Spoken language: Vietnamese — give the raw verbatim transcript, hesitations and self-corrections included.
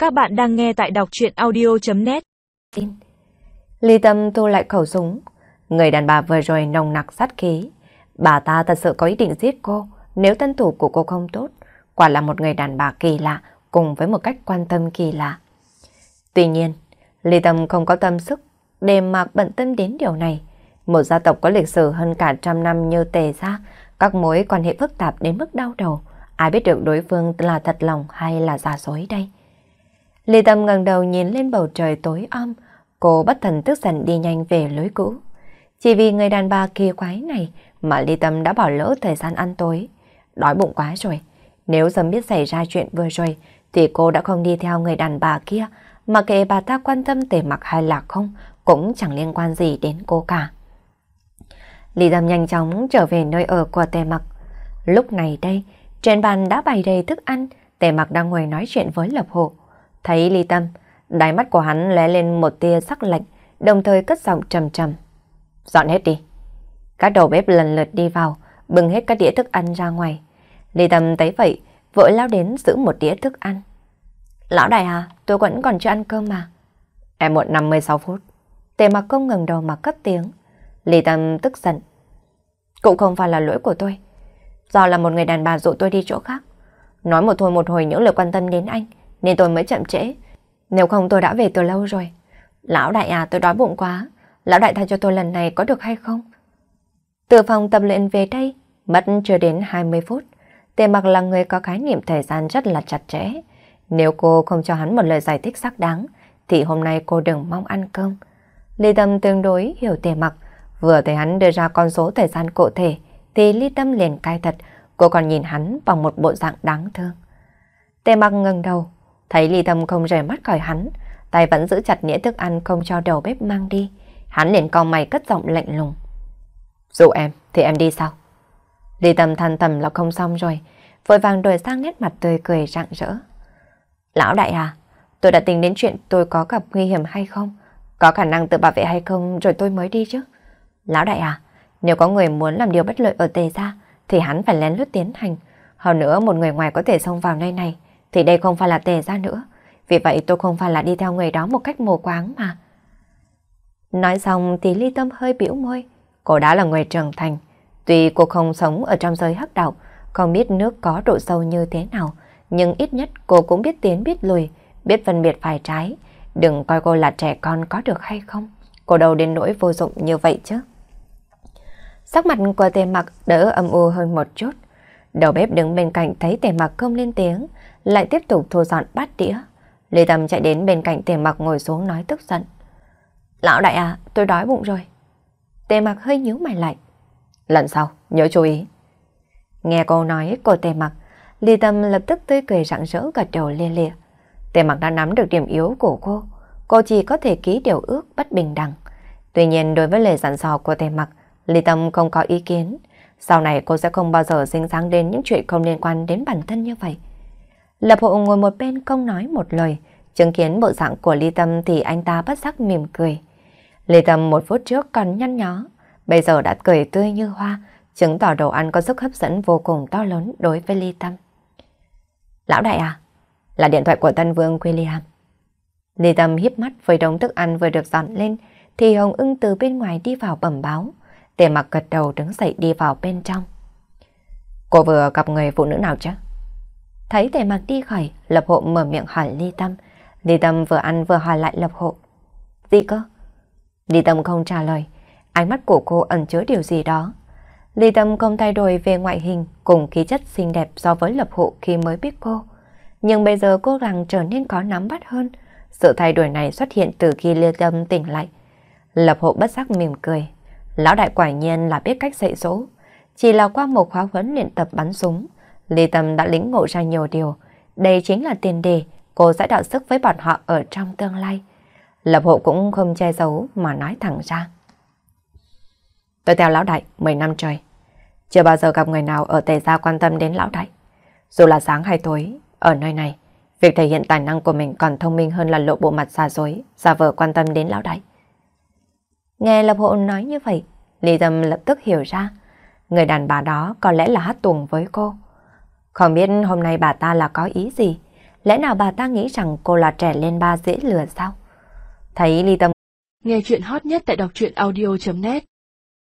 Các bạn đang nghe tại đọc truyện audio chấm net. Ly Tâm thu lại khẩu súng. Người đàn bà vừa rồi nồng nặc sát khí. Bà ta thật sự có ý định giết cô nếu tân thủ của cô không tốt. Quả là một người đàn bà kỳ lạ cùng với một cách quan tâm kỳ lạ. Tuy nhiên, Ly Tâm không có tâm sức để mà bận tâm đến điều này. Một gia tộc có lịch sử hơn cả trăm năm như Tề gia, các mối quan hệ phức tạp đến mức đau đầu. Ai biết được đối phương là thật lòng hay là giả dối đây? Ly Tâm ngẩng đầu nhìn lên bầu trời tối om, cô bất thần tức giận đi nhanh về lối cũ. Chỉ vì người đàn bà kỳ quái này mà Ly Tâm đã bỏ lỡ thời gian ăn tối. Đói bụng quá rồi. Nếu sớm biết xảy ra chuyện vừa rồi thì cô đã không đi theo người đàn bà kia, mà kệ bà ta quan tâm Tề Mặc hay là không cũng chẳng liên quan gì đến cô cả. Ly Tâm nhanh chóng trở về nơi ở của Tề Mặc. Lúc này đây, trên bàn đã bày đầy thức ăn, Tề Mặc đang ngồi nói chuyện với Lập Hộ. Thấy Ly Tâm, đáy mắt của hắn lóe lên một tia sắc lạnh, đồng thời cất giọng trầm trầm. Dọn hết đi. Các đầu bếp lần lượt đi vào, bưng hết các đĩa thức ăn ra ngoài. Ly Tâm thấy vậy, vội lao đến giữ một đĩa thức ăn. Lão đại à, tôi vẫn còn chưa ăn cơm mà. Em muộn năm mươi sáu phút. Tề Mặc không ngừng đầu mà cất tiếng. Ly Tâm tức giận. Cũng không phải là lỗi của tôi. Do là một người đàn bà dụ tôi đi chỗ khác. Nói một thôi một hồi những lời quan tâm đến anh, nên tôi mới chậm trễ. Nếu không tôi đã về từ lâu rồi. Lão đại à, tôi đói bụng quá. Lão đại tha cho tôi lần này có được hay không? Từ phòng tập luyện về đây, mất chưa đến hai mươi phút. Tề Mặc là người có khái niệm thời gian rất là chặt chẽ. Nếu cô không cho hắn một lời giải thích xác đáng, thì hôm nay cô đừng mong ăn cơm. Ly Tâm tương đối hiểu Tề Mặc. Vừa thấy hắn đưa ra con số thời gian cụ thể, thì Ly Tâm liền cay thật. Cô còn nhìn hắn bằng một bộ dạng đáng thương. Tề Mặc ngẩng đầu, thấy Ly Tâm không rời mắt khỏi hắn, tay vẫn giữ chặt nĩa thức ăn không cho đầu bếp mang đi. Hắn liền cau mày cất giọng lạnh lùng. Dụ em, thì em đi sao? Ly Tâm than thầm là không xong rồi, vội vàng đổi sang nét mặt tươi cười rạng rỡ. Lão đại à, tôi đã tính đến chuyện tôi có gặp nguy hiểm hay không, có khả năng tự bảo vệ hay không rồi tôi mới đi chứ. Lão đại à, nếu có người muốn làm điều bất lợi ở Tề gia, thì hắn phải lén lút tiến hành. Hơn nữa một người ngoài có thể xông vào nơi này, thì đây không phải là Tề gia nữa. Vì vậy tôi không phải là đi theo người đó một cách mù quáng mà. Nói xong thì Ly Tâm hơi bĩu môi. Cô đã là người trưởng thành. Tuy cô không sống ở trong giới hắc đạo, không biết nước có độ sâu như thế nào, nhưng ít nhất cô cũng biết tiến biết lùi, biết phân biệt phải trái. Đừng coi cô là trẻ con có được hay không. Cô đâu đến nỗi vô dụng như vậy chứ. Sắc mặt của Tề Mặc đỡ âm u hơn một chút. Đầu bếp đứng bên cạnh thấy Tề Mặc không lên tiếng, lại tiếp tục thu dọn bát đĩa. Ly Tâm chạy đến bên cạnh Tề Mặc ngồi xuống nói tức giận. Lão đại à, tôi đói bụng rồi. Tề Mặc hơi nhíu mày lại. Lần sau, nhớ chú ý. Nghe câu nói của Tề Mặc, Ly Tâm lập tức tươi cười rạng rỡ gật đầu lia lịa. Tề Mặc đã nắm được điểm yếu của cô. Cô chỉ có thể ký điều ước bất bình đẳng. Tuy nhiên đối với lời dặn dò của Tề Mặc, Ly Tâm không có ý kiến. Sau này cô sẽ không bao giờ dính dáng đến những chuyện không liên quan đến bản thân như vậy. Lập Hộ ngồi một bên không nói một lời. Chứng kiến bộ dạng của Ly Tâm thì anh ta bất giác mỉm cười. Ly Tâm một phút trước còn nhăn nhó, bây giờ đã cười tươi như hoa, chứng tỏ đồ ăn có sức hấp dẫn vô cùng to lớn đối với Ly Tâm. Lão đại à, là điện thoại của Tân Vương William. Ly Tâm híp mắt với đống thức ăn vừa được dọn lên, thì Hồng Ưng từ bên ngoài đi vào bẩm báo. Tề Mặc gật đầu đứng dậy đi vào bên trong. Cô vừa gặp người phụ nữ nào chứ? Thấy Tề Mặc đi khỏi, Lập Hộ mở miệng hỏi Ly Tâm. Ly Tâm vừa ăn vừa hỏi lại Lập Hộ. Gì cơ? Ly Tâm không trả lời, ánh mắt của cô ẩn chứa điều gì đó. Ly Tâm không thay đổi về ngoại hình cùng khí chất xinh đẹp so với Lập Hộ khi mới biết cô. Nhưng bây giờ cô càng trở nên có nắm bắt hơn. Sự thay đổi này xuất hiện từ khi Ly Tâm tỉnh lại. Lập Hộ bất giác mỉm cười. Lão đại quả nhiên là biết cách dạy dỗ. Chỉ là qua một khóa huấn luyện tập bắn súng, Ly Tâm đã lĩnh ngộ ra nhiều điều. Đây chính là tiền đề cô sẽ đạo sức với bọn họ ở trong tương lai. Lập Hộ cũng không che giấu mà nói thẳng ra. Tôi theo lão đại mười năm trời, chưa bao giờ gặp người nào ở Tề gia quan tâm đến lão đại. Dù là sáng hay tối, ở nơi này, việc thể hiện tài năng của mình còn thông minh hơn là lộ bộ mặt giả dối, giả vờ quan tâm đến lão đại. Nghe Lập Hộ nói như vậy, Ly Tâm lập tức hiểu ra, người đàn bà đó có lẽ là hát tuồng với cô. Không biết hôm nay bà ta là có ý gì, Lẽ nào bà ta nghĩ rằng cô là trẻ lên ba dễ lừa sao? Thấy Ly Tâm nghe chuyện hot nhất tại đọc truyện audio chấm net